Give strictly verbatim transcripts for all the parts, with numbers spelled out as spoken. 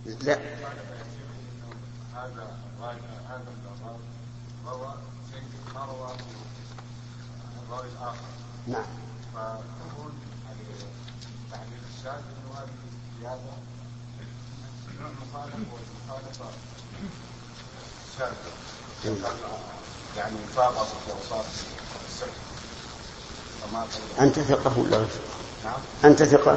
لا، هذا هذا الراوي روى شيء ما رواه الراوي الآخر. نعم. فتكون تعليل الشاذ إنه هذه زيادة نوع مخالف والمخالفة شاذة، يعني فاقص وفاق السر. أنت ثقة ولا غير؟ نعم. أنت ثقة؟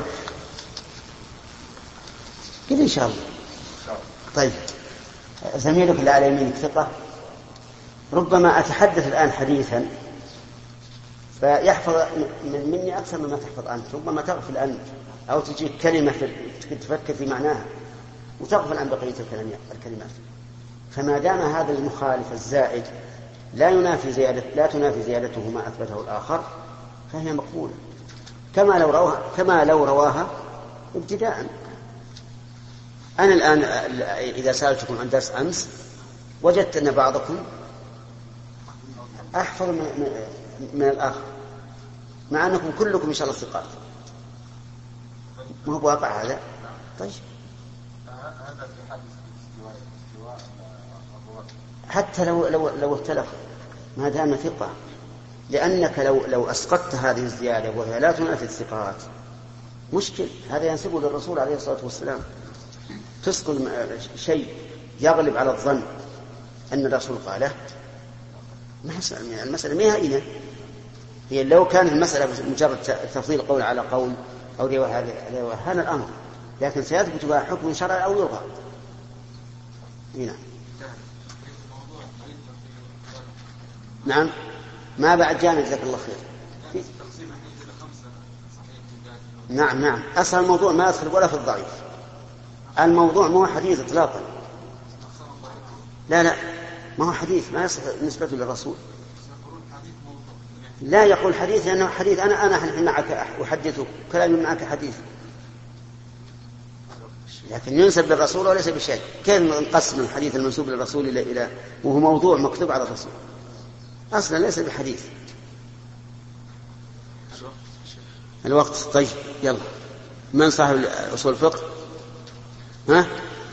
قل إن شاء الله. طيب، زميلك اللي على يمينك ثقة؟ ربما أتحدث الآن حديثا فيحفظ من مني أكثر مما تحفظ أنت، ربما تغفل أنت أو تجيك كلمة تفكر في معناها وتغفل عن بقية الكلمات. فما دام هذا المخالف الزائد لا ينافي زيادة لا تنافي زيادته ما أثبته الآخر فهي مقبولة، كما لو رواها كما لو رواها ابتداء. أنا الآن إذا سألتكم عن درس أمس وجدت أن بعضكم أحفظ من, من الآخر، مع أنكم كلكم إن شاء الله ثقات. ما هو واقع هذا؟ طيب، حتى لو لو لو اختلفوا ما دام ثقة، لأنك لو لو أسقطت هذه الزيادة وهي لا تنافي الثقات مشكل. هذا ينسبه للرسول عليه الصلاة والسلام. تسقط شيء يغلب على الظن أن الرسول قاله، المسألة ما هي هي لو كانت المسألة مجرد تفضيل قول على قول أو رواية هذا الأمر، لكن سيثبت بها حكم شرعي أو يلغى. هنا نعم، ما بعد جامع جزاك الله خير. نعم نعم، أصل الموضوع ما يدخل ولا في الضعيف. الموضوع ما هو حديث إطلاقا، لا لا ما هو حديث، ما يصح نسبة للرسول. لا يقول حديث لأنه حديث. أنا أنا معك أحدثك كلامي معك حديث، لكن ينسب للرسول وليس بشيء. كيف نقسم الحديث المنسوب للرسول إلى إلى وهو موضوع مكتوب على الرسول؟ أصلا ليس بحديث. الوقت طيب، يلا. من صاحب أصول الفقه؟ ها؟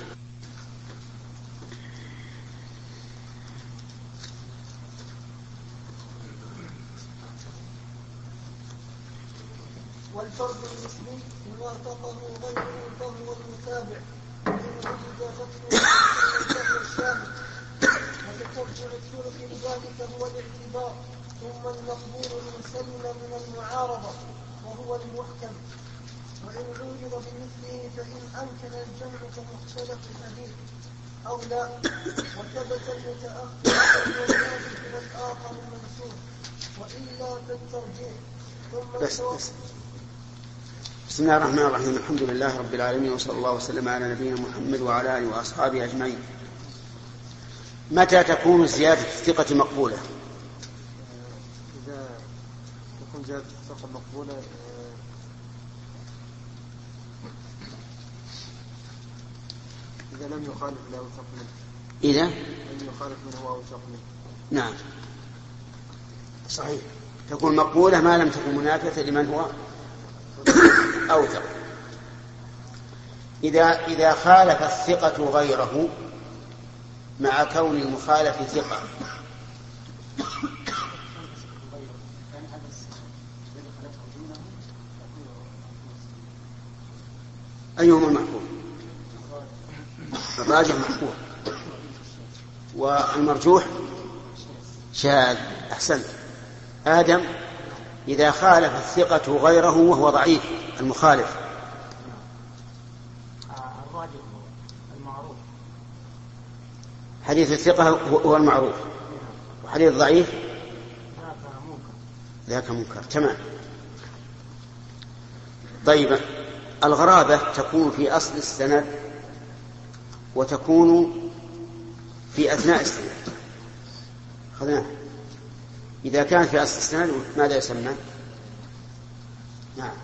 والفرد النسبي ما ارتقه غيره فهو المتابع إن وجد فتح فهو الشامل، وتتبع الطرق لذلك هو الاعتبار. ثم المقبول من سلم من المعارضة وهو المحكم، وإن عوجد بمثله فإن أمكن الجمع كمختلف الحديث أو لا، وثبت المتأخر والناسخ والآخر المنسوخ، وإلا فالترجيح. ثم بس بس. بسم الله الرحمن الرحيم، الحمد لله رب العالمين، وصلى الله وسلم على نبينا محمد وعلى آله وأصحابه أجمعين. متى تكون زيادة الثقة مقبولة؟ إذا تكون زيادة الثقة مقبولة إذا لم يخالف له أوثق منه. إذا لم يخالف منه أوثق منه. نعم صحيح، تكون مقبولة ما لم تكن منافية لمن هو أوثق. إذا إذا خالف الثقة غيره مع كون المخالف ثقة أيهما المحفوظ؟ الراجح محفوظ والمرجوح شاذ. أحسنت. آدم، إذا خالف الثقة غيره وهو ضعيف المخالف الراجح المعروف، حديث الثقة هو المعروف وحديث الضعيف ذاك منكر. تمام. طيب، الغرابة تكون في أصل السند وتكون في أثناء السند. خذناها. إذا كان في أصل السند ماذا يسمى؟ نعم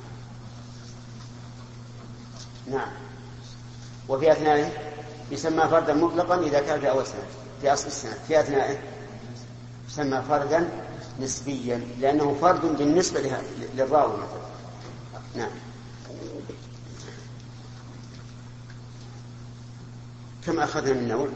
نعم. وفي أثنائه يسمى فردا مطلقا إذا كان في أول سند في أصل السند. في أثنائه يسمى فردا نسبيا لأنه فرد بالنسبة للراوي مثلا. نعم. كم أخذنا من نوع؟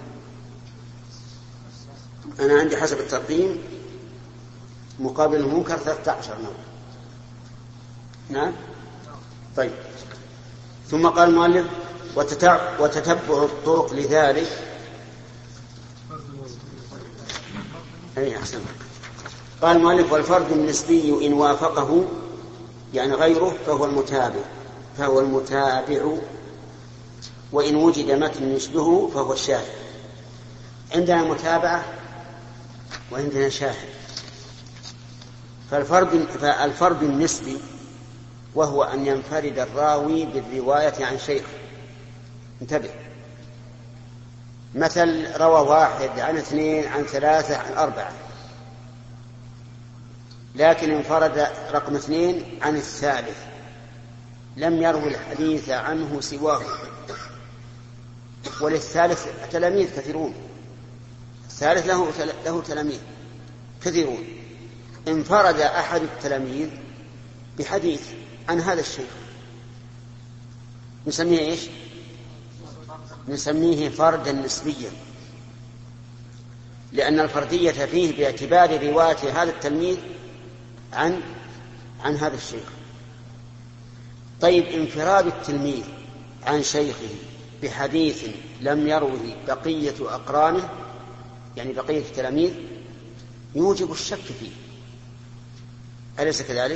أنا عندي حسب التقييم مقابل المنكر ثلاثة عشر نوع. نعم. طيب. ثم قال المؤلف وتتبع الطرق لذلك. أي أحسن. قال المؤلف والفرد النسبي إن وافقه يعني غيره فهو المتابع فهو المتابع وإن وجد متن يشبهه فهو الشاهد. عندنا متابعة وعندنا شاهد. فالفرد, فالفرد النسبي وهو أن ينفرد الراوي بالرواية عن شيخ. انتبه، مثل روى واحد عن اثنين عن ثلاثة عن أربعة، لكن انفرد رقم اثنين عن الثالث لم يروي الحديث عنه سواه، وللثالث تلاميذ كثيرون، الثالث له له تلاميذ كثيرون. انفرد أحد التلاميذ بحديث عن هذا الشيخ نسميه إيش؟ نسميه فردا نسبيا، لأن الفردية فيه باعتبار رواية هذا التلميذ عن عن هذا الشيخ. طيب، انفراد التلميذ عن شيخه بحديث لم يروه بقية أقرانه يعني بقية التلاميذ يوجب الشك فيه، أليس كذلك؟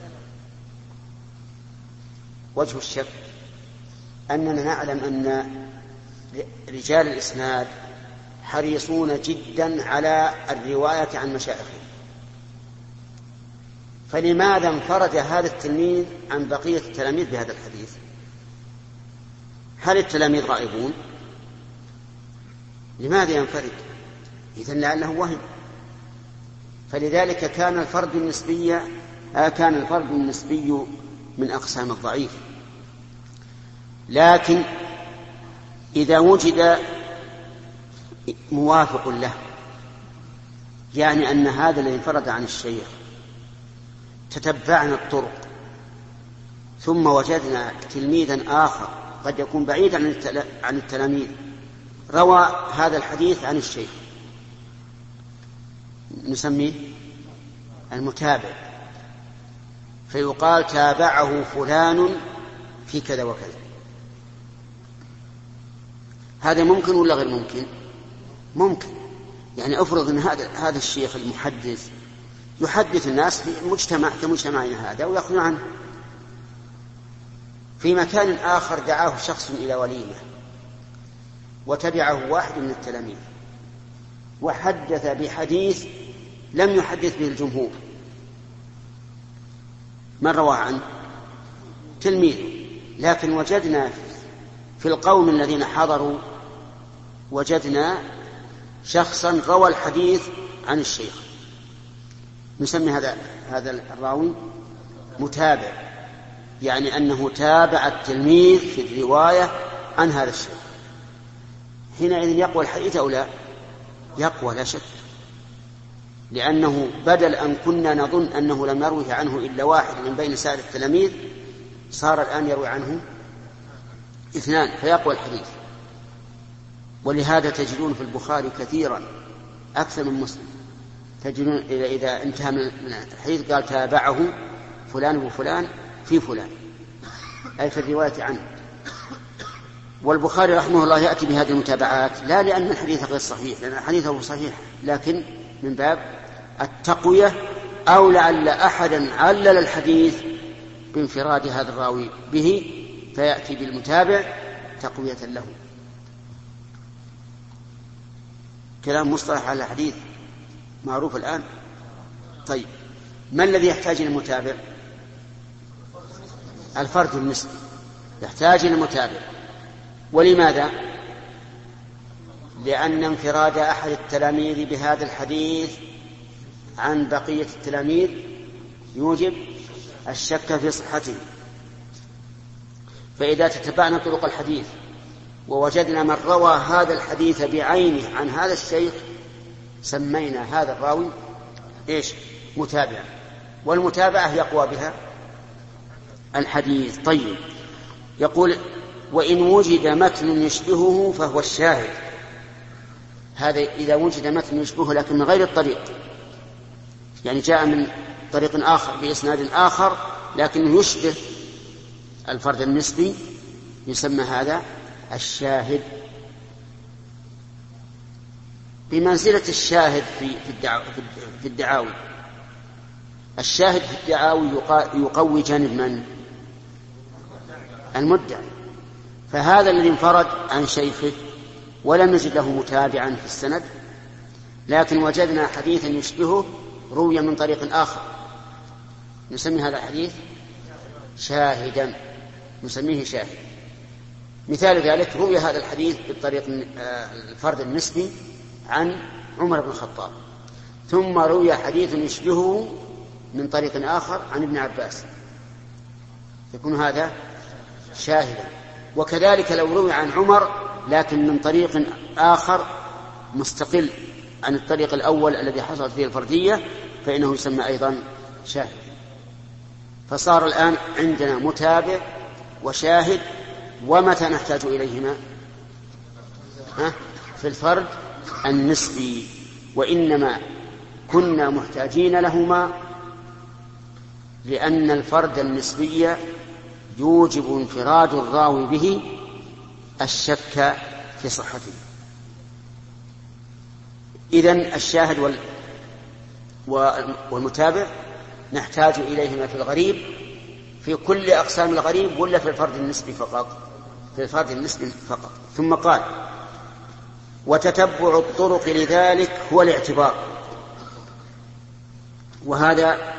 وجه الشك أننا نعلم أن رجال الإسناد حريصون جدا على الرواية عن مشايخهم، فلماذا انفرد هذا التلميذ عن بقية التلاميذ بهذا الحديث؟ هل التلاميذ غائبون؟ لماذا ينفرد؟ إذن لعله وهم. فلذلك كان الفرد النسبي آه كان الفرد النسبي من أقسام الضعيف. لكن إذا وجد موافق له، يعني أن هذا الذي انفرد عن الشيخ تتبعنا الطرق ثم وجدنا تلميذا آخر قد يكون بعيدا عن التلاميذ روى هذا الحديث عن الشيخ، نسميه المتابع، فيقال تابعه فلان في كذا وكذا. هذا ممكن ولا غير ممكن؟ ممكن. يعني أفرض أن هذا هذا الشيخ المحدث يحدث الناس في مجتمع كمجتمعنا هذا ويأخذ عنه. في مكان آخر دعاه شخص إلى وليمة وتبعه واحد من التلاميذ وحدث بحديث لم يحدث به الجمهور، من رواه عنه؟ تلميذ. لكن وجدنا في القوم الذين حضروا وجدنا شخصا روى الحديث عن الشيخ، نسمي هذا هذا الراوي متابع، يعني أنه تابع التلميذ في الرواية عن هذا الشيخ. حينئذ يقوى الحديث أو لا؟ يقوى لا شك، لأنه بدل أن كنا نظن أنه لم يروه عنه إلا واحد من بين سائر التلاميذ صار الآن يروي عنه اثنان، فيقوى الحديث. ولهذا تجدون في البخاري كثيرا أكثر من مسلم تجدون إذا انتهى من الحديث قال تابعه فلان وفلان في فلان، أي في الرواية عنه. والبخاري رحمه الله يأتي بهذه المتابعات لا لأن الحديث غير صحيح، لأن حديثه صحيح، لكن من باب التقوية، أو لعل أحدا علل الحديث بانفراد هذا الراوي به فيأتي بالمتابع تقوية له. كلام مصطلح على الحديث معروف الآن. طيب، ما الذي يحتاج إلى المتابع؟ الفرد النسبي يحتاج إلى المتابع. ولماذا؟ لأن انفراد أحد التلاميذ بهذا الحديث عن بقية التلاميذ يوجب الشك في صحته. فإذا تتبعنا طرق الحديث ووجدنا من روى هذا الحديث بعينه عن هذا الشيخ سمينا هذا الراوي إيش؟ متابعة، والمتابعة يقوى بها الحديث. طيب، يقول وإن وجد متن يشبهه فهو الشاهد. هذا إذا وجد متن يشبهه لكن من غير الطريق، يعني جاء من طريق آخر بإسناد آخر لكنه يشبه الفرد النسبي، يسمى هذا الشاهد، بمنزلة الشاهد في في الدعاوي. الشاهد في الدعاوي يقوي جانب من؟ المدعي. فهذا الذي انفرد عن شيخه ولم نجد له متابعا في السند، لكن وجدنا حديثا يشبهه روي من طريق آخر، نسمي هذا الحديث شاهدا، نسميه شاهد. مثال ذلك روي هذا الحديث بالطريق الفرد النسبي عن عمر بن الخطاب، ثم روي حديث يشبهه من طريق آخر عن ابن عباس، يكون هذا شاهدا. وكذلك لو روي عن عمر لكن من طريق آخر مستقل عن الطريق الأول الذي حصلت فيه الفردية فإنه يسمى أيضا شاهد. فصار الآن عندنا متابع وشاهد. ومتى نحتاج إليهما؟ ها؟ في الفرد النسبي. وإنما كنا محتاجين لهما لأن الفرد النسبي يوجب انفراد الراوي به الشك في صحته. إذن الشاهد وال... والمتابع نحتاج إليهما في الغريب في كل أقسام الغريب ولا في الفرد النسبي فقط؟ في الفرد النسبي فقط. ثم قال: وتتبع الطرق لذلك هو الاعتبار. وهذا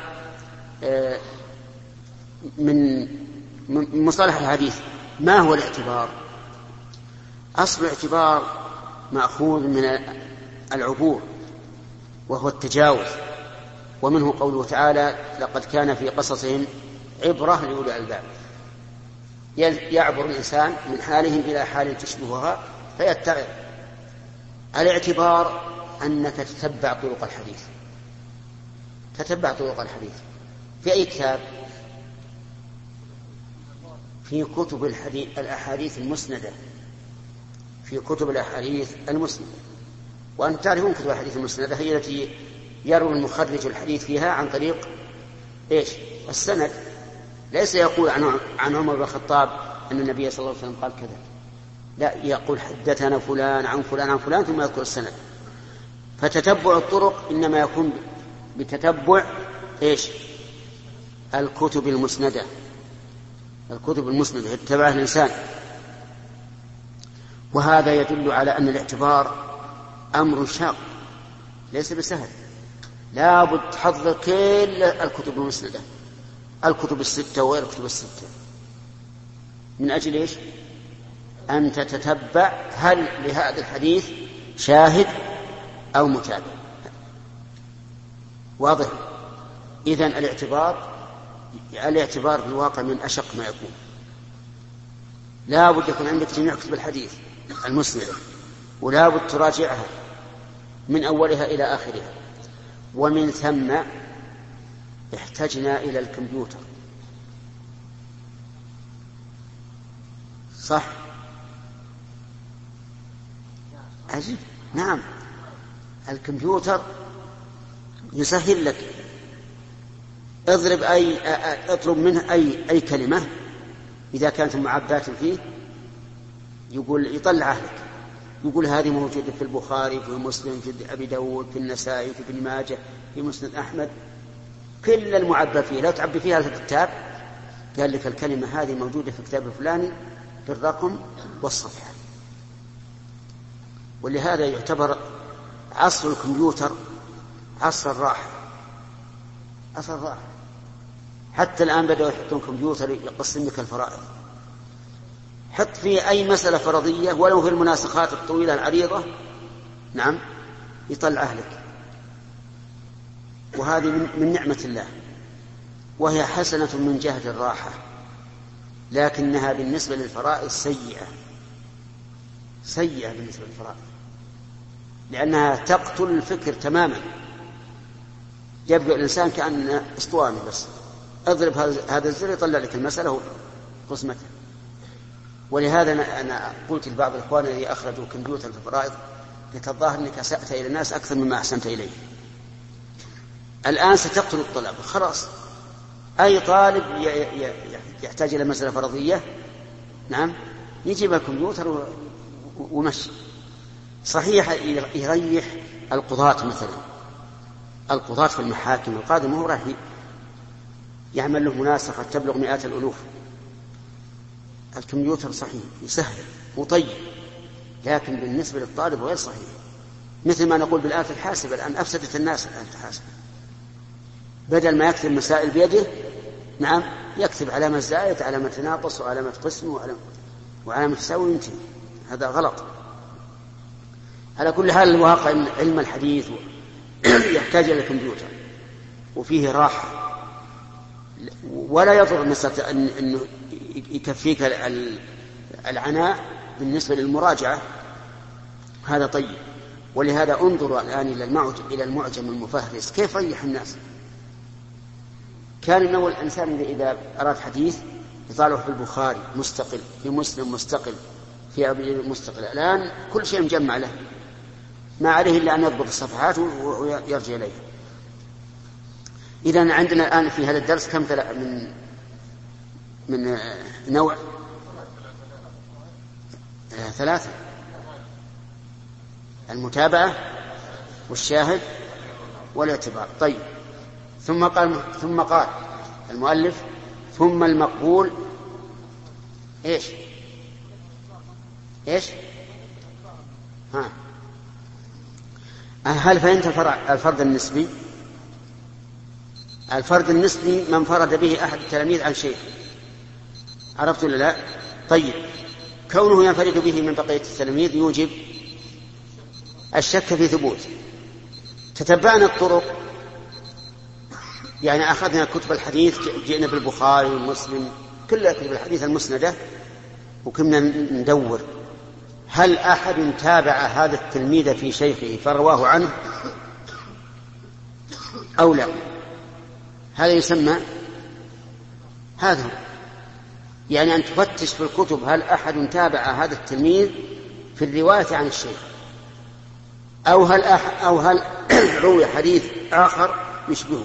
من مصطلح الحديث. ما هو الاعتبار؟ أصل الاعتبار مأخوذ من العبور وهو التجاوز، ومنه قوله تعالى: لقد كان في قصصهم عبرة لأولي الألباب. يعبر الإنسان من حالهم إلى حال تشبهها فيتعظ. الاعتبار أنك تتبع طرق الحديث، تتبع طرق الحديث في أي كتاب؟ في كتب الحديث الأحاديث المسندة، في كتب الأحاديث المسندة. وأن تعرفون كتب الحديث المسندة هي التي يروي المخرج الحديث فيها عن طريق إيش؟ السند. ليس يقول عن عن عمر بن الخطاب أن النبي صلى الله عليه وسلم قال كذا، لا، يقول حدثنا فلان عن فلان عن فلان ثم يذكر السند. فتتبع الطرق إنما يكون بتتبع إيش؟ الكتب المسندة، الكتب المسندة يتبعها الإنسان. وهذا يدل على أن الاعتبار أمر شاق ليس بسهل. لا بد تحضر كل الكتب المسندة، الكتب الستة وغير الكتب الستة، من أجل إيش؟ أن تتتبع هل لهذا الحديث شاهد أو متابع. واضح؟ إذن الاعتبار الاعتبار في الواقع من أشق ما يكون. لا بد يكون عندك جميع كتب الحديث المسندة، ولا بد تراجعها من أولها إلى آخرها. ومن ثم احتجنا إلى الكمبيوتر، صح؟ عجيب. نعم، الكمبيوتر يسهل لك. اضرب أي اطلب منه أي أي كلمة إذا كانت معبات فيه، يقول يطلع لك، يقول هذه موجودة في البخاري، في مسلم، في أبي داود، في النسائي، في ابن ماجه، في مسند أحمد، كل المعبى فيه. لا تعبي فيها في الكتاب، قال لك الكلمة هذه موجودة في كتاب الفلاني بالرقم والصفحة. ولهذا يعتبر عصر الكمبيوتر عصر الراحة، عصر الراحة. حتى الآن بدأوا يحطون كمبيوتر يقسم لك الفرائض، حط فيه أي مسألة فرضية ولو في المناسخات الطويلة العريضة، نعم، يطلعه لك. وهذه من نعمة الله، وهي حسنة من جهة الراحة، لكنها بالنسبة للفرائض سيئة، سيئة بالنسبة للفرائض، لأنها تقتل الفكر تماما. يبقى الإنسان كأن اسطواني بس، اضرب هذا الزر يطلع لك المسألة وقسمتها. ولهذا أنا قلت لبعض الإخوان الذي أخرجوا كمبيوتر في الفرائض قلت الظاهر أنك أسأت إلى الناس أكثر مما أحسنت إليه. الآن ستقتل الطلاب خلاص. أي طالب يحتاج إلى مسألة فرضية نعم يجيب الكمبيوتر ومشي. صحيح يريح القضاة مثلا، القضاة في المحاكم القاضي ما هو راح يعمل له مناسخة تبلغ مئات الألوف. الكمبيوتر صحيح يسهل وطيب، لكن بالنسبة للطالب غير صحيح. مثل ما نقول بالآلة الحاسبة الآن أفسدت الناس الآلة الحاسبة، بدل ما يكتب مسائل بيده نعم يكتب علامة زائد علامة تناقص وعلامة قسم وعلامة, وعلامة تساوي وينتهي. هذا غلط. على كل حال الواقع إن علم الحديث يحتاج إلى الكمبيوتر وفيه راحة، ولا يضر مسألة أنه يكفيك العناء بالنسبة للمراجعة، هذا طيب. ولهذا انظروا الآن إلى المعجم المفهرس كيف ريح الناس. كان الأول الإنسان إذا أراد حديث يطالعه في البخاري مستقل، في مسلم مستقل، في أبي مستقل. الآن كل شيء مجمع له، ما عليه إلا أن يضبط الصفحات ويرجع إليه. إذن عندنا الآن في هذا الدرس كم من من نوع؟ ثلاثة: المتابعة والشاهد والاعتبار. طيب، ثم قال ثم قال المؤلف: ثم المقبول ايش ايش ها هل فهمت الفرد النسبي؟ الفرد النسبي من فرد به أحد التلاميذ عن شيء، عرفت ولا لا؟ طيب، كونه ينفرد به من بقية التلاميذ يوجب الشك في ثبوت. تتبعنا الطرق، يعني أخذنا كتب الحديث، جئنا بالبخاري ومسلم كل كتب الحديث المسندة وكنا ندور هل أحد تابع هذا التلميذ في شيخه فرواه عنه أو لا. هذا يسمى هذا، يعني أن تفتش في الكتب هل أحد تابع هذا التلميذ في الرواية عن الشيخ، أو هل أح أو هل روي حديث آخر يشبهه،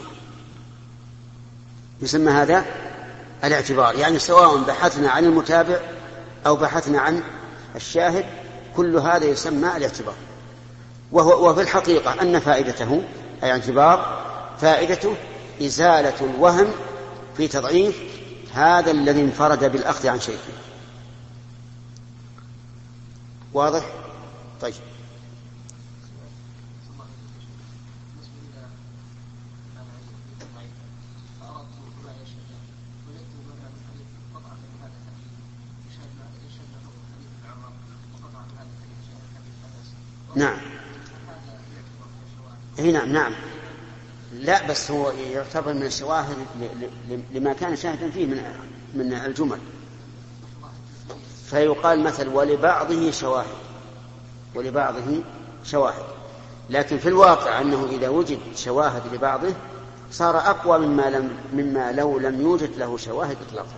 يسمى هذا الاعتبار. يعني سواء بحثنا عن المتابع أو بحثنا عن الشاهد، كل هذا يسمى الاعتبار. وهو وفي الحقيقة أن فائدته أي اعتبار فائدته إزالة الوهم في تضعيف هذا الذي انفرد بالأخذ عن شيخه. واضح؟ طيب، نعم اي نعم نعم لا، بس هو يعتبر من الشواهد لما كان شاهدا فيه من من الجمل، فيقال مثل ولبعضه شواهد ولبعضه شواهد لكن في الواقع أنه إذا وجد شواهد لبعضه صار أقوى مما, لم مما لو لم يوجد له شواهد إطلاقا.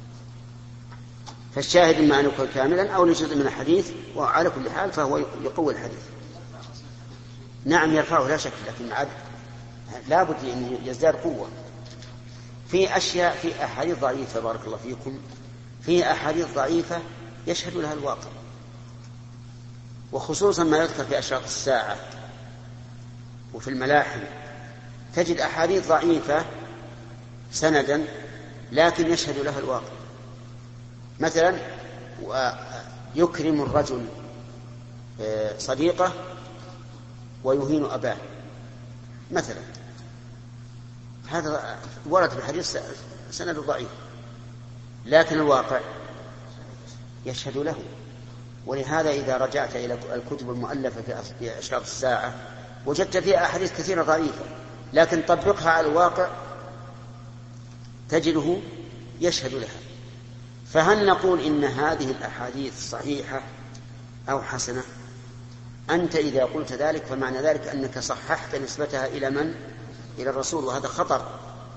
فالشاهد إما أن يكون كاملا أو لجزء من الحديث، وعلى كل حال فهو يقوي الحديث. نعم يرفعه لا شك، لكن عاد لا بد أن يزداد قوة. في أشياء في أحاديث ضعيفة بارك الله فيكم، في أحاديث ضعيفة يشهد لها الواقع، وخصوصا ما يذكر في أشراط الساعة وفي الملاحم، تجد أحاديث ضعيفة سندا لكن يشهد لها الواقع. مثلا يكرم الرجل صديقه ويهين أباه مثلا، هذا ورد في الحديث سند ضعيف لكن الواقع يشهد له. ولهذا إذا رجعت إلى الكتب المؤلفة في أشراط الساعة وجدت فيها أحاديث كثيرة ضعيفة، لكن طبقها على الواقع تجده يشهد لها. فهل نقول إن هذه الأحاديث صحيحة أو حسنة؟ أنت إذا قلت ذلك فمعنى ذلك أنك صححت نسبتها إلى من؟ إلى الرسول، وهذا خطر.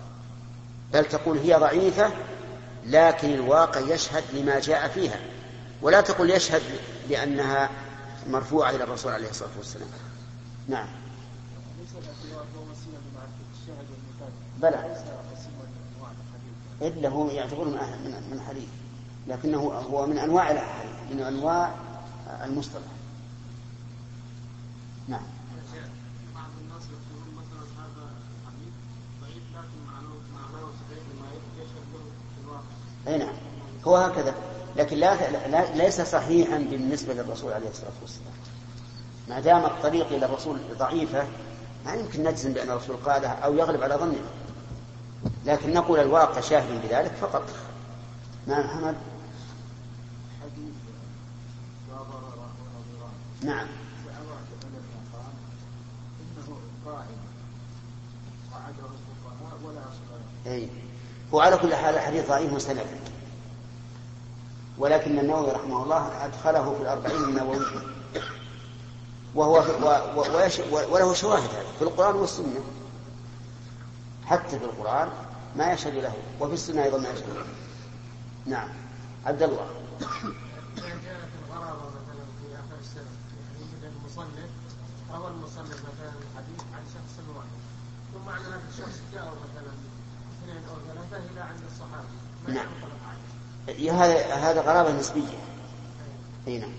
بل تقول هي ضعيفة لكن الواقع يشهد لما جاء فيها، ولا تقل يشهد لأنها مرفوعة إلى الرسول عليه الصلاة والسلام. نعم. بلى إلا هو يعتبر من من حديث، لكنه هو من أنواع الحديث، من أنواع المصطلح. نعم. بعض الناس يقولون مثلا هذا حديث ضعيف لكن معناه صحيح لما يشهد له في الواقع. أي نعم، هو هكذا، لكن لا, لا ليس صحيحا بالنسبة للرسول عليه الصلاة والسلام. ما دام الطريق إلى الرسول ضعيفة ما يمكن نجزم بأن الرسول قالها أو يغلب على ظننا، لكن نقول الواقع شاهد بذلك فقط. نعم محمد. حديث لا ضرر ولا ضرار. نعم. إنه قائم وعده الفقهاء ولا أصغر. أي هو على كل حال حديث ضعيف مستند، ولكن النووي رحمه الله أدخله في الأربعين النووية، وهو وله شواهد في القرآن والسنة، حتى في القرآن ما يشهد له وفي السنة أيضا ما يشهد له. نعم. عبد الله. جاءت الغرابة مثلا في آخر السنة يعني مثل المصنف أو المصنف مثلا الحديث عن شخص واحد، ثم عن هذا الشخص جاء مثلا اثنين أو ثلاثة إلى عند الصحابة. نعم. هذا هذا غرابة نسبية. أي نعم.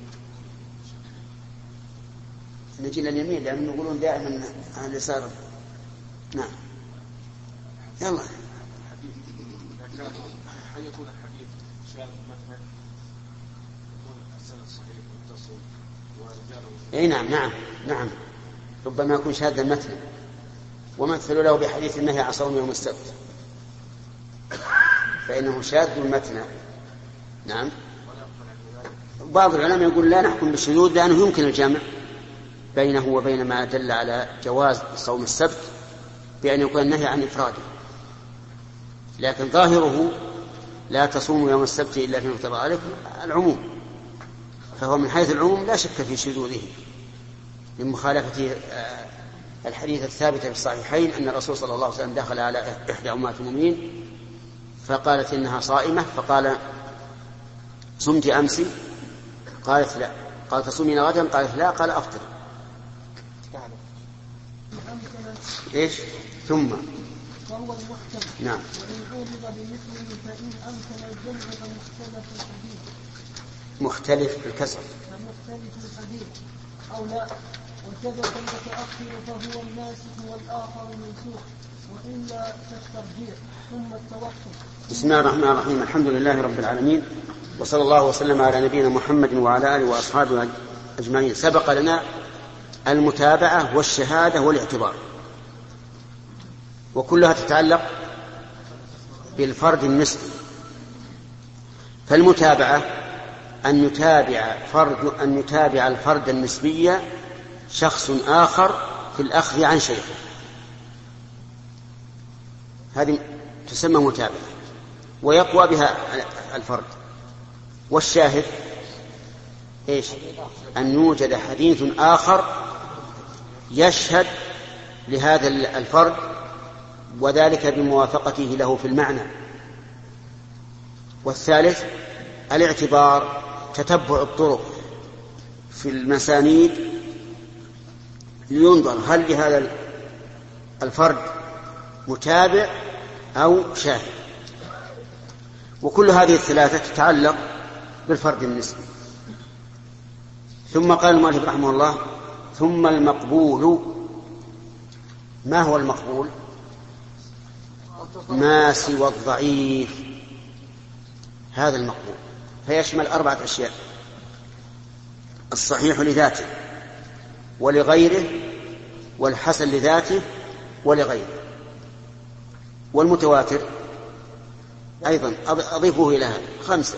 نجي لليمين لأنه يقولون دائما عن اليسار. نعم. يلا. الحديث إذا كان هل يكون الحديث شاذ مثلا يكون السند صحيح متصل ورجاله. أي نعم نعم نعم ربما يكون شاذا متنا، ومثل له بحديث النهي عن صوم يوم السبت فإنه شاذ متنا. نعم. بعض العلماء يقول لا نحكم بالشذوذ لأنه يمكن الجمع بينه وبين ما دل على جواز صوم السبت بأن يكون النهي عن إفراده، لكن ظاهره لا تصوموا يوم السبت إلا فيما افترض عليكم العموم، فهو من حيث العموم لا شك في شذوذه من مخالفة الحديث الثابت في الصحيحين أن الرسول صلى الله عليه وسلم دخل على إحدى أمهات المؤمنين فقالت إنها صائمة، فقال صمت أمس؟ قالت لا. قال تصومين غدا؟ قالت لا. قال أفطر. إيش ثم فهو المحكم. نعم. وإن عوض بمثله فإن أمكن الجمع فمختلف الحديث. مختلف بالكسر. فمختلف الحديث أو لا، وكذا المتأخر فهو الناسخ والآخر منسوخ، وإلا كالترجيح ثم التوقف. بسم الله الرحمن الرحيم. الحمد لله رب العالمين، وصلى الله وسلم على نبينا محمد وعلى آله وأصحابه أجمعين. سبق لنا المتابعة والشهادة والاعتبار، وكلها تتعلق بالفرد النسبي. فالمتابعة أن يتابع فرد أن يتابع الفرد النسبي شخص آخر في الأخذ عن شيخ، هذه تسمى متابعة ويقوى بها الفرد. والشاهد إيش؟ أن يوجد حديث آخر يشهد لهذا الفرد وذلك بموافقته له في المعنى. والثالث الاعتبار، تتبع الطرق في المسانيد لينظر هل لهذا الفرد متابع أو شاهد. وكل هذه الثلاثة تتعلق بالفرد النسبي. ثم قال المؤلف رحمه الله ثم المقبول. ما هو المقبول؟ ما سوى الضعيف، هذا المقبول، فيشمل أربعة أشياء: الصحيح لذاته ولغيره، والحسن لذاته ولغيره، والمتواتر أيضا أضيفه إلى هذا، خمسة.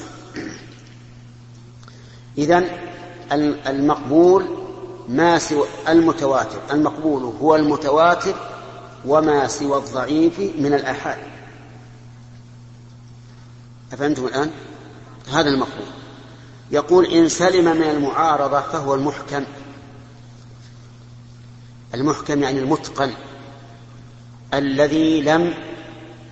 إذن المقبول ما سوى المتواتر، المقبول هو المتواتر وما سوى الضعيف من الآحاد. أفهمتم الآن؟ هذا المقبول. يقول إن سلم من المعارضة فهو المحكم. المحكم يعني المتقن الذي لم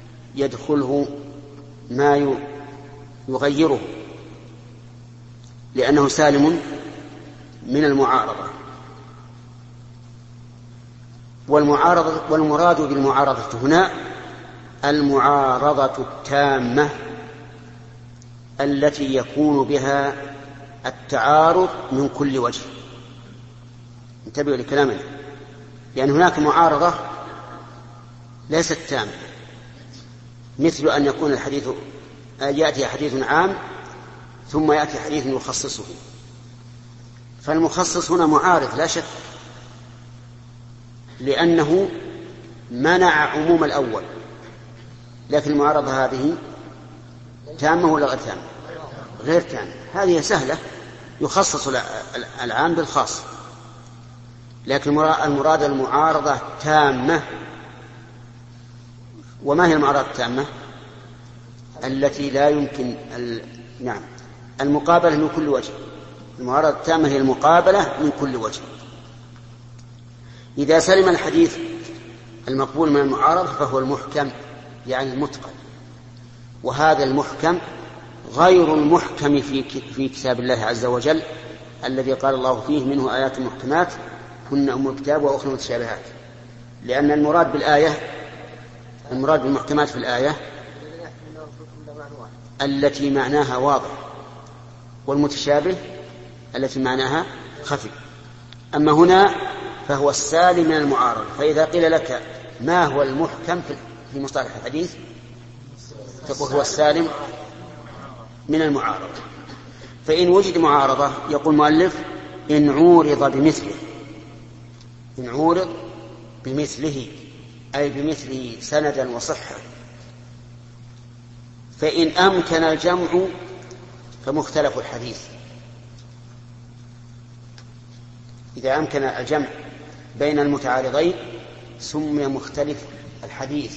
يدخله ما يغيره. لأنه سالم من المعارضة. والمعارضة والمراد بالمعارضة هنا المعارضة التامة التي يكون بها التعارض من كل وجه. انتبهوا لكلامنا، لأن هناك معارضة ليست تامة، مثل أن يكون الحديث يأتي حديث عام ثم يأتي حديث يخصصه، فالمخصص هنا معارض لا شك، لأنه منع عموم الأول، لكن المعارضة هذه تامة ولا غير تامة؟ غير تامة. هذه سهلة، يخصص العام بالخاص، لكن المراد المعارضة تامة. وما هي المعارضة التامة؟ التي لا يمكن ال... نعم المقابلة من كل وجه. المعارضة التامة هي المقابلة من كل وجه. إذا سلم الحديث المقبول من المعارضة فهو المحكم، يعني المتقن، وهذا المحكم غير المحكم في في كتاب الله عز وجل الذي قال الله فيه منه آيات محكمات هن أم الكتاب وأخرى متشابهات. لأن المراد بالآية المراد بالمحكمات في الآية التي معناها واضح، والمتشابه التي معناها خفي. أما هنا فهو السالم من المعارضة. فإذا قيل لك ما هو المحكم في مصطلح الحديث تقول هو السالم من المعارضة. فإن وجد معارضة يقول المؤلف إن عورض بمثله، إن عورض بمثله أي بمثله سندا وصحة. فإن أمكن الجمع فمختلف الحديث. إذا أمكن الجمع بين المتعارضين سمي مختلف الحديث.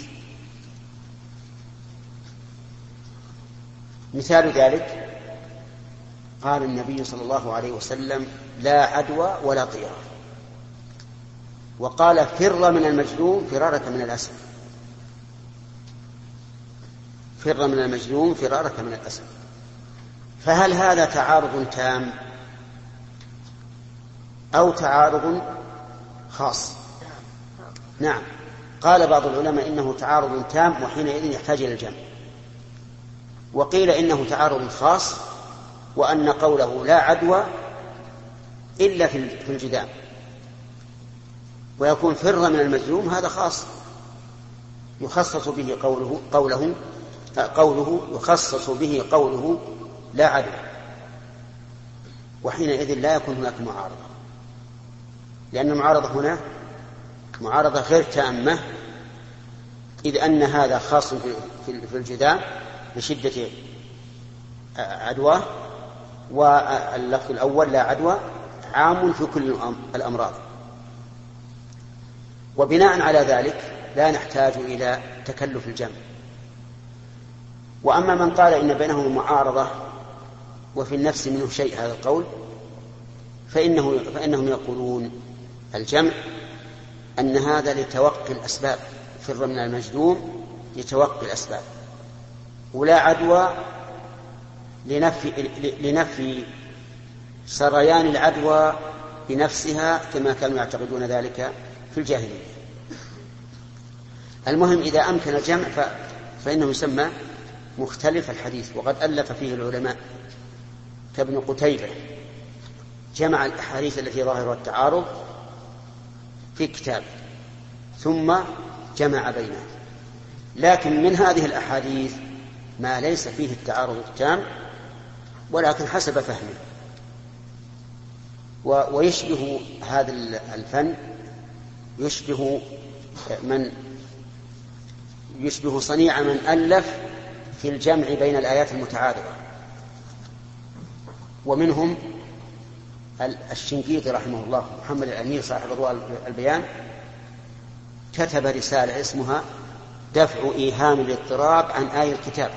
مثال ذلك قال النبي صلى الله عليه وسلم لا عدوى ولا طيرة، وقال فر من المجذوم فرارك من الأسد. فر من المجذوم فرارك من الأسد. فهل هذا تعارض تام أو تعارض خاص؟ نعم، قال بعض العلماء إنه تعارض تام وحينئذ يحتاج إلى الجمع، وقيل إنه تعارض خاص، وأن قوله لا عدوى إلا في الجذام، ويكون فر من المجذوم هذا خاص يخصص به قوله قوله قوله يخصص به قوله لا عدوى، وحينئذ لا يكون هناك معارضة، لأن المعارضة هنا معارضة غير تامة، إذ أن هذا خاص في الجذام بشدة عدوى، واللفظ الأول لا عدوى عام في كل الأمراض. وبناء على ذلك لا نحتاج إلى تكلف الجمع. وأما من قال إن بينهم معارضة وفي النفس منه شيء هذا القول فإنه فإنهم يقولون الجمع أن هذا لتوقي الأسباب، فر من المجذوم لتوقي الأسباب، ولا عدوى لنفي, لنفي سريان العدوى بنفسها كما كانوا يعتقدون ذلك في الجاهلية. المهم إذا أمكن الجمع فإنه يسمى مختلف الحديث. وقد ألف فيه العلماء كابن قتيبة جمع الأحاديث التي ظاهرها التعارض في كتاب ثم جمع بينها، لكن من هذه الأحاديث ما ليس فيه التعارض التام ولكن حسب فهمه. ويشبه هذا الفن يشبه من يشبه صنيع من ألف في الجمع بين الآيات المتعارضة، ومنهم الشنقيطي رحمه الله محمد الأمير صاحب أضواء البيان كتب رسالة اسمها دفع إيهام الاضطراب عن آية الكتاب،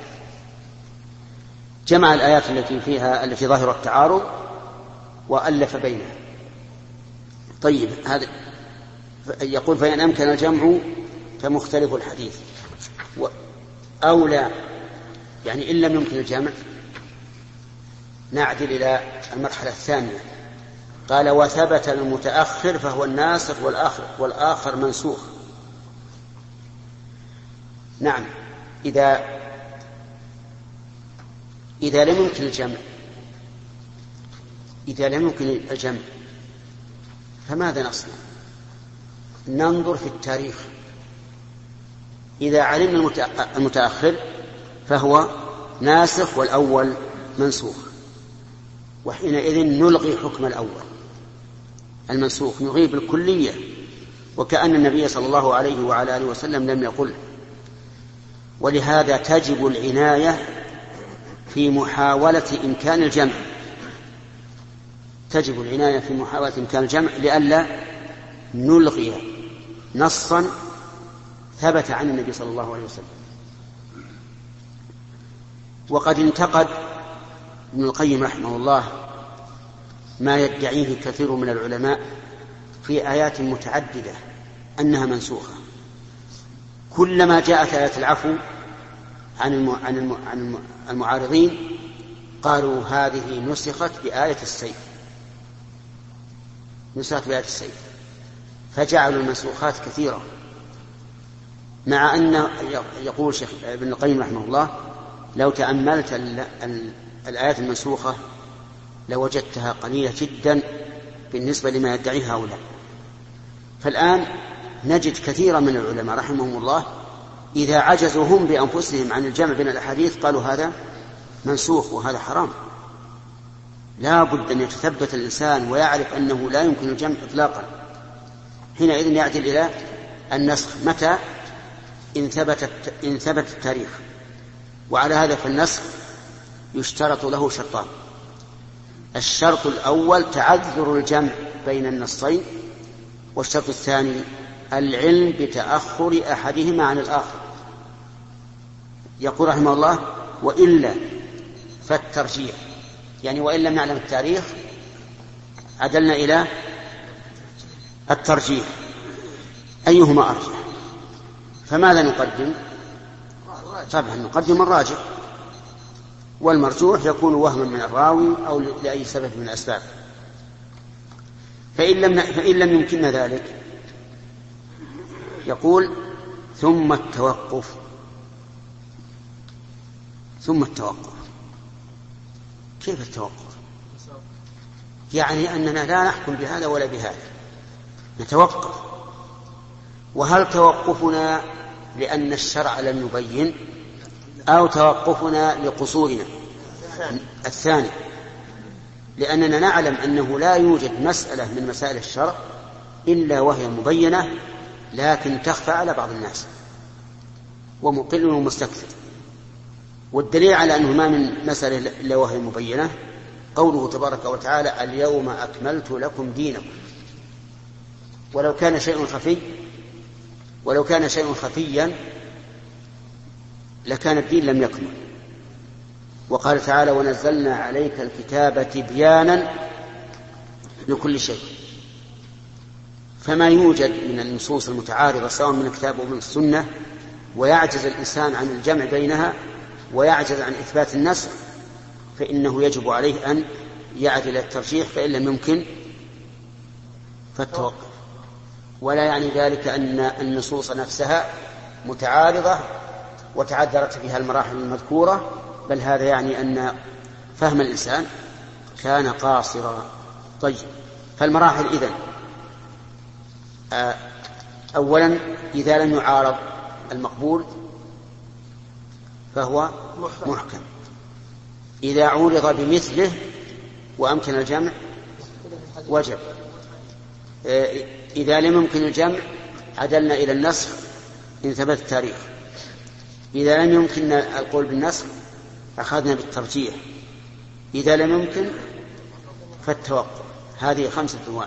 جمع الآيات التي فيها التي ظاهر التعارض وألف بينها. طيب هذا يقول فإن أمكن الجمع فمختلف الحديث أو لا، يعني إن لم يمكن الجمع نعدل إلى المرحلة الثانية. قال وثبت المتأخر فهو الناسخ والآخر, والآخر منسوخ. نعم، إذا إذا لم يمكن الجمع إذا لم يمكن الجمع فماذا نصنع؟ ننظر في التاريخ. إذا علمنا المتأخر فهو ناسخ والأول منسوخ، وحينئذ نلغي حكم الأول المنسوخ، نلغيه بالكلية، وكأن النبي صلى الله عليه وعلى آله وسلم لم يقل. ولهذا تجب العناية في محاولة إمكان الجمع تجب العناية في محاولة إمكان الجمع لئلا نلغي نصا ثبت عن النبي صلى الله عليه وسلم. وقد انتقد ابن القيم رحمه الله ما يدعيه كثير من العلماء في آيات متعددة أنها منسوخة. كلما جاءت آيات العفو عن عن المعارضين قالوا هذه نسخت بآية السيف نسخت بآية السيف فجعلوا المنسوخات كثيرة، مع أن يقول شيخ ابن القيم رحمه الله لو تأملت الآيات المنسوخة لوجدتها قليلة جدا بالنسبة لما يدعيه هؤلاء. فالآن نجد كثيرا من العلماء رحمهم الله إذا عجزوا هم بأنفسهم عن الجمع بين الأحاديث قالوا هذا منسوخ وهذا حرام. لا بد أن يتثبت الإنسان ويعرف أنه لا يمكن الجمع إطلاقا، حينئذ يعدل إلى النسخ. متى؟ إن ثبت إن ثبت التاريخ. وعلى هذا فالنسخ يشترط له شرطان: الشرط الأول تعذر الجمع بين النصين، والشرط الثاني العلم بتأخر أحدهما عن الآخر. يقول رحمه الله وإلا فالترجيح، يعني وإن لم نعلم التاريخ عدلنا إلى الترجيح أيهما أرجح. فماذا نقدم؟ طبعا نقدم الراجح، والمرجوح يكون وهما من الراوي أو لأي سبب من الأسباب. فإن لم فإن لم يمكننا ذلك يقول ثم التوقف ثم التوقف كيف التوقف؟ يعني أننا لا نحكم بهذا ولا بهذا، نتوقف. وهل توقفنا لأن الشرع لم يبين أو توقفنا لقصورنا؟ الثاني، لأننا نعلم أنه لا يوجد مسألة من مسائل الشرع إلا وهي مبينة لكن تخفى على بعض الناس ومقل ومستكثر. والدليل على أنه ما من مسألة إلا وهي مبينة قوله تبارك وتعالى اليوم أكملت لكم دينكم. ولو كان شيء خفي ولو كان شيء خفيا لكان الدين لم يكمل. وقال تعالى ونزلنا عليك الكتاب تبيانا لكل شيء. فما يوجد من النصوص المتعارضة سواء من الكتاب أو من السنة ويعجز الإنسان عن الجمع بينها ويعجز عن إثبات النسخ فإنه يجب عليه أن يعدل الترجيح، فإن لم يمكن فالتوقف. ولا يعني ذلك أن النصوص نفسها متعارضة وتعذرت فيها المراحل المذكورة، بل هذا يعني أن فهم الإنسان كان قاصرا. طيب، فالمراحل إذن: أولا إذا لم يعارض المقبول فهو محكم. إذا عورض بمثله وأمكن الجمع وجب. إذا لم يمكن الجمع عدلنا إلى النسخ إن ثبت التاريخ. إذا لم يمكن القول بالنسخ أخذنا بالترجيح. إذا لم يمكن فالتوقف. هذه خمسة أنواع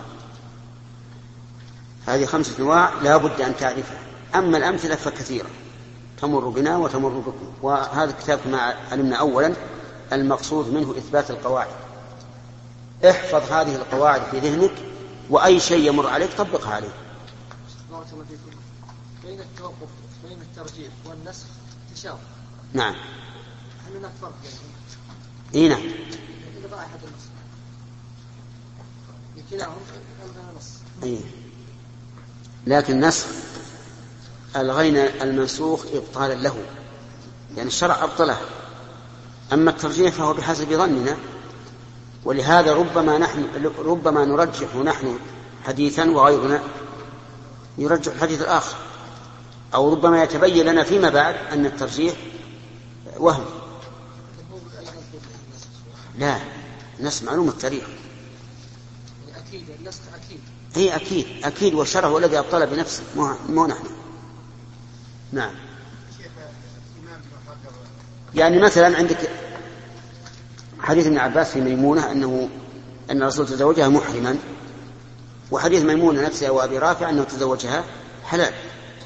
هذه خمسة أنواع لا بد أن تعرفها. أما الأمثلة فكثيرة تمر بنا وتمر بكم. وهذا الكتاب كما علمنا أولا المقصود منه إثبات القواعد. احفظ هذه القواعد في ذهنك وأي شيء يمر عليك طبقها عليه. بين التوقف بين الترجيح والنسخ تشابه. نعم. هل هناك فرق؟ إيه نعم. برائحة النص بكلاهم عندنا نص. أيه. لكن نسخ ألغينا المنسوخ إبطالا له، يعني الشرع أبطله، أما الترجيح فهو بحسب ظننا، ولهذا ربما نحن ربما نرجح نحن حديثا وغيرنا يرجح الحديث الآخر، أو ربما يتبين لنا فيما بعد أن الترجيح وهم. لا، النسخ معلوم التاريخ. أكيد النسخ أكيد. هي أكيد أكيد، والشرع هو الذي أبطل بنفسه، مو نحن. نعم. يعني مثلا عندك حديث ابن عباس في ميمونة أنه أن الرسول تزوجها محرما، وحديث ميمونة نفسها وأبي رافع أنه تزوجها حلال،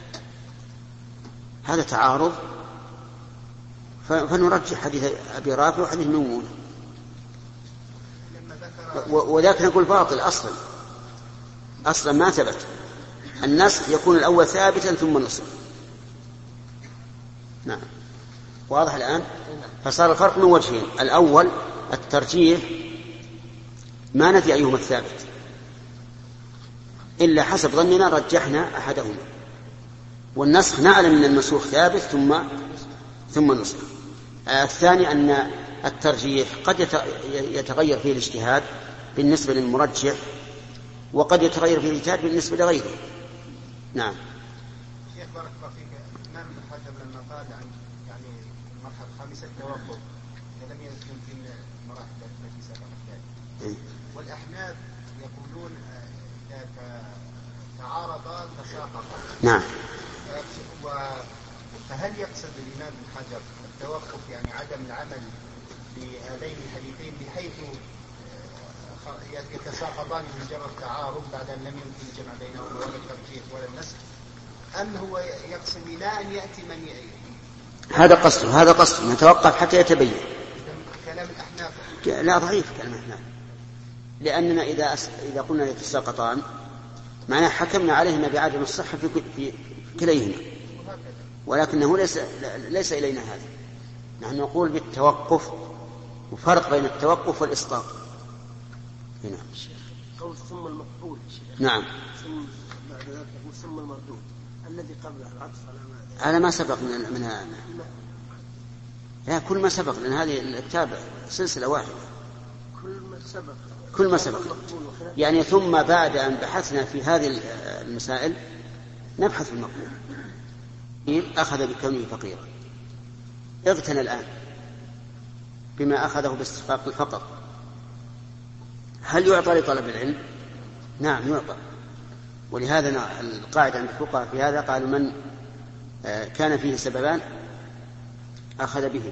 هذا تعارض، فنرجح حديث أبي رافع وحديث ميمونة، وذاك نقول باطل أصلا أصلا ما ثبت. النسخ يكون الأول ثابتا ثم نسخ. نعم، واضح الآن؟ فصار الفرق من وجهين: الأول الترجيح ما ندري أيهما الثابت، إلا حسب ظننا رجحنا أحدهما، والنسخ نعلم من المنسوخ ثابت ثم ثم نسخ. الثاني أن الترجيح قد يتغير فيه الاجتهاد بالنسبة للمرجح، وقد يتغير فيه الاجتهاد بالنسبة لغيره. نعم. شيخ بارك الله فيك، الإمام ابن حجر لما قال عن يعني المرحلة الخامسة التوقف لم يمكن المراحل التي سبقت ذلك، والأحناف يقولون تعارضا تساقطا. نعم. فهل يقصد الإمام ابن حجر التوقف يعني عدم العمل بهذين الحديثين بحيث يتساقطان بمجرد تعارض بعد أن لم يمكن الجمع بينهما ولا الترجيح ولا النسخ، أم هو يقصد إلى أن يأتي من يأتي؟ هذا قصده هذا قصده نتوقف حتى يتبين. كلام الأحناف لا، ضعيف كلام الأحناف، لأننا إذا أس... إذا قلنا يتساقطان معناه حكمنا عليهما بعدم الصحة في, في كليهما، ولكنه ليس ليس إلينا هذا. نحن نقول بالتوقف، وفرق بين التوقف والإسقاط. هنا قول ثم المقبول. نعم. ثم بعد ذلك يقول ثم المردود الذي قبله العطف على ما على ما سبق من من لا كل ما سبق، لأن هذه الكتاب سلسلة واحدة. كل ما سبق كل ما سبق يعني ثم بعد أن بحثنا في هذه المسائل نبحث في المقبول. أخذ بكونه فقيرا، اغتنى الآن بما أخذه باستحقاق فقط. هل يعطى لطلب العلم؟ نعم يعطى، ولهذا القاعدة عند الفقهاء في هذا قالوا من كان فيه سببان أخذ به.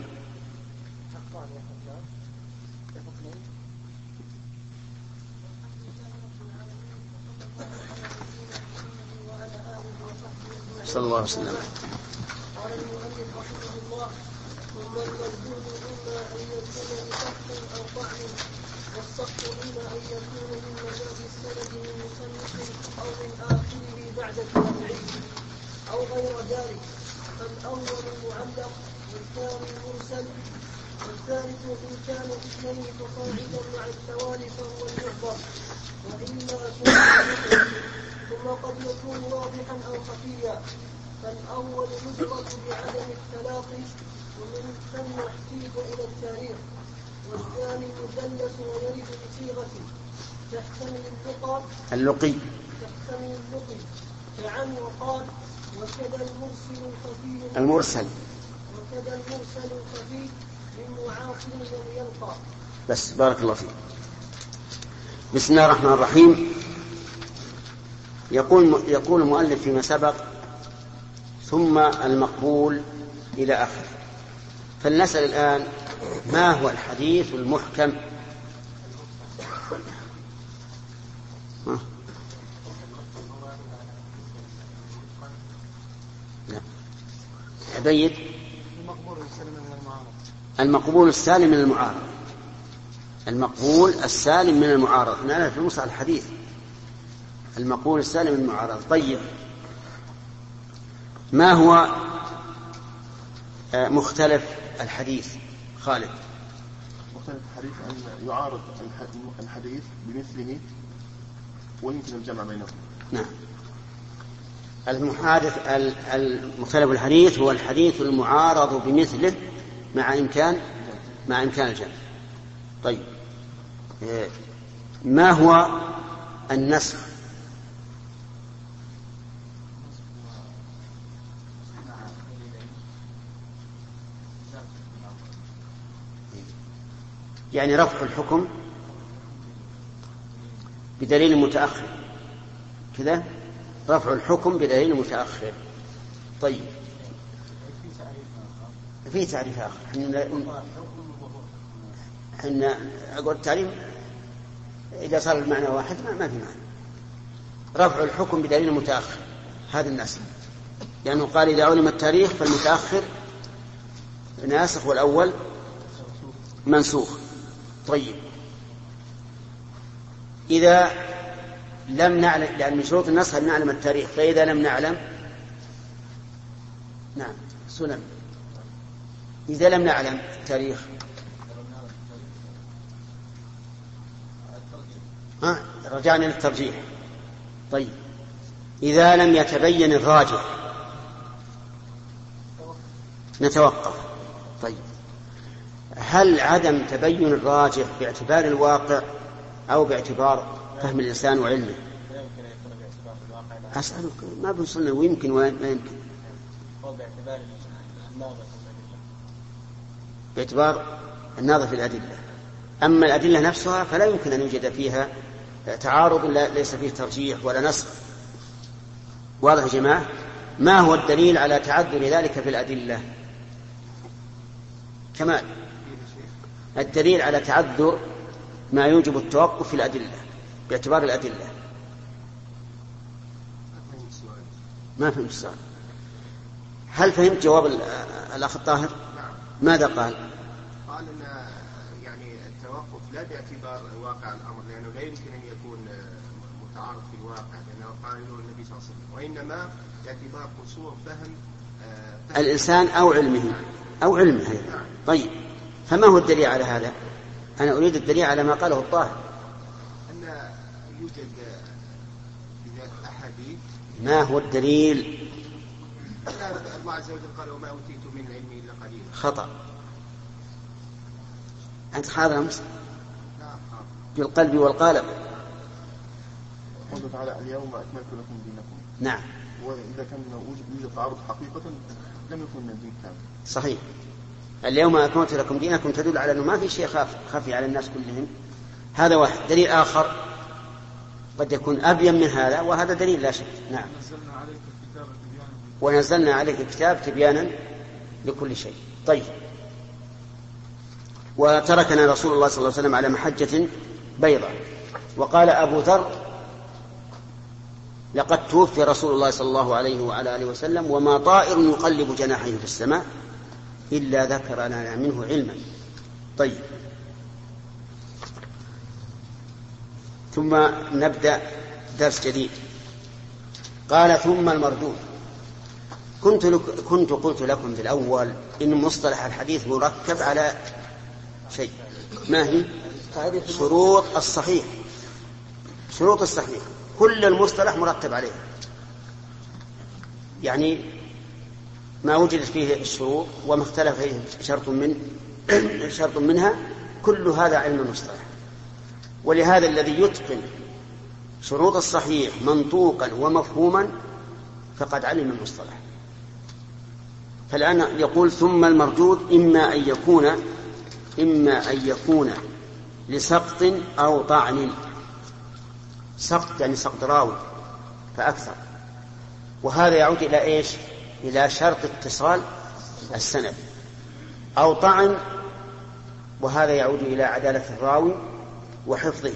صلى الله عليه وسلم. قال المؤلف رحمه الله: ثم المردود إما أن يكون بسقط أو طعن، والسقط إما أن يكون من مجاز السند من مصنف أو من آخره بعد التابعين أو غير ذلك. فالأول معلق والثاني مرسل، والثالث إن كان اثنين فصاعدا مع التوالي فهو المعبر، وإلا كان ثم قد يكون واضحا أو خفيا. فالأول يدرك بعدم التلاقي ومن ثم احتيج إلى التاريخ، والثاني مدلس ويرد بصيغة تحتمل اللقى اللقي تحتمل اللقي كعن وقال، وكذا المرسل الخفي المرسل وكذا المرسل الخفي من معاصر لم يلقى. بس بارك الله فيك. بسم الله الرحمن الرحيم. يقول يقول المؤلف فيما سبق ثم المقبول إلى آخره. فلنسأل الآن ما هو الحديث المحكم؟ عبيد. المقبول السالم من المعارض. المقبول السالم من المعارض نعرف في مصطلح الحديث المقبول السالم من المعارض. طيب، ما هو مختلف الحديث خالد؟ مختلف الحديث أن يعارض الحديث بمثله ويمكن الجمع بينهم. نعم. المحادث المختلف الحديث هو الحديث المعارض بمثله مع إمكان مع إمكان الجمع. طيب، ما هو النسخ؟ يعني رفع الحكم بدليل متأخر كذا، رفع الحكم بدليل متأخر. طيب، في تعريف آخر حنا أقول التعريف إذا صار المعنى واحد ما, ما في معنى. رفع الحكم بدليل متأخر هذا الناسخ، لأنه يعني قال إذا علم التاريخ فالمتأخر ناسخ والأول منسوخ. طيب، إذا لم نعلم، لأن من شروط النسخ أن نعلم التاريخ، فإذا لم نعلم نعم سلم إذا لم نعلم التاريخ ها رجعنا للترجيح. طيب، إذا لم يتبين الراجح نتوقف. طيب، هل عدم تبين الراجح باعتبار الواقع أو باعتبار فهم الإنسان وعلمه؟ أسألك، ما بنصلنا ويمكن وين ما يمكن. باعتبار النظر في الأدلة. أما الأدلة نفسها فلا يمكن أن يوجد فيها تعارض ليس فيه ترجيح ولا نسخ. واضح يا جماعة؟ ما هو الدليل على تعذر ذلك في الأدلة؟ كمال الدليل على تعذر ما يوجب التوقف في الأدلة باعتبار الأدلة. ما فهمت السؤال. هل فهمت جواب الأخ الطاهر؟ ماذا قال؟ قال أن يعني التوقف لا باعتبار واقع الأمر، لأنه لا يمكن أن يكون متعارض في الواقع، لأنه قال النبي صلى الله عليه وسلم، وإنما باعتبار قصور فهم, فهم الإنسان أو علمه أو علمه. طيب، فما هو الدليل على هذا؟ أنا أريد الدليل على ما قاله الطاهر. أن يوجد أحاديث. ما هو الدليل؟ الله عز وجل قال وما أوتيتم من العلم إلا قليلا. خطأ. أنت حاضر أمس بالقلب والقالب. قال تعالى اليوم أكملت لكم دينكم. نعم. وإذا كان يوجد تعارض حقيقة لم يكن من الدين كامل. صحيح. اليوم أكملت لكم دينكم تدل على أنه ما في شيء خاف خفي على الناس كلهم. هذا واحد. دليل آخر قد يكون أبين من هذا، وهذا دليل لا شك. نعم. ونزلنا عليك الكتاب تبيانا لكل شيء. طيب، وتركنا رسول الله صلى الله عليه وسلم على محجة بيضاء. وقال أبو ذر لقد توفي رسول الله صلى الله عليه وعلى آله وسلم وما طائر يقلب جناحيه في السماء إلا ذكرنا منه علما. طيب، ثم نبدأ درس جديد. قال ثم المردود. كنت, لك كنت قلت لكم بالأول إن مصطلح الحديث مركب على شيء. ما هي؟ شروط الصحيح. شروط الصحيح كل المصطلح مرتب عليه، يعني ما وجدت فيه الشروط وما اختلف فيه شرط من شرط منها، كل هذا علم المصطلح. ولهذا الذي يتقن شروط الصحيح منطوقا ومفهوما فقد علم المصطلح. فالآن يقول ثم المردود إما أن يكون إما أن يكون لسقط أو طعن. سقط يعني سقط راوي فأكثر، وهذا يعود إلى إيش؟ إلى شرط اتصال السند. أو طعن، وهذا يعود إلى عدالة الراوي وحفظه.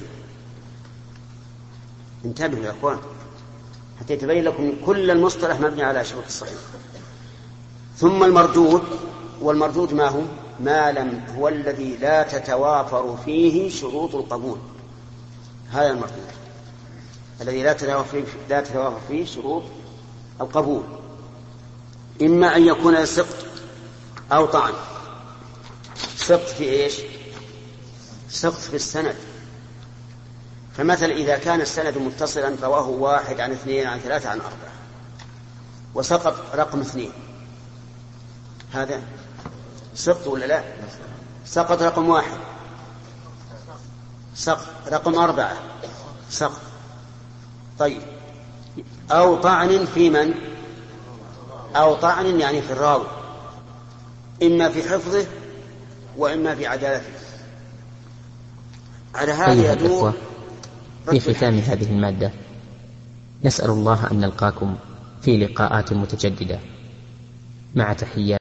انتبهوا يا أخوان حتى يتبين لكم كل المصطلح مبني على شروط الصحيح. ثم المردود. والمردود ما هو؟ ما لم هو الذي لا تتوافر فيه شروط القبول. هذا المردود الذي لا تتوافر فيه, لا تتوافر فيه شروط القبول. إما أن يكون سقط أو طعن. سقط في إيش؟ سقط في السند. فمثلا إذا كان السند متصلا رواه واحد عن اثنين عن ثلاثة عن أربعة وسقط رقم اثنين، هذا سقط ولا لا؟ سقط رقم واحد، سقط رقم أربعة، سقط. طيب، أو طعن في من؟ أو طعن يعني في الراوي، إما في حفظه وإما في عدالته. على هذه يدور. في ختام هذه المادة نسأل الله أن نلقاكم في لقاءات متجددة، مع تحيات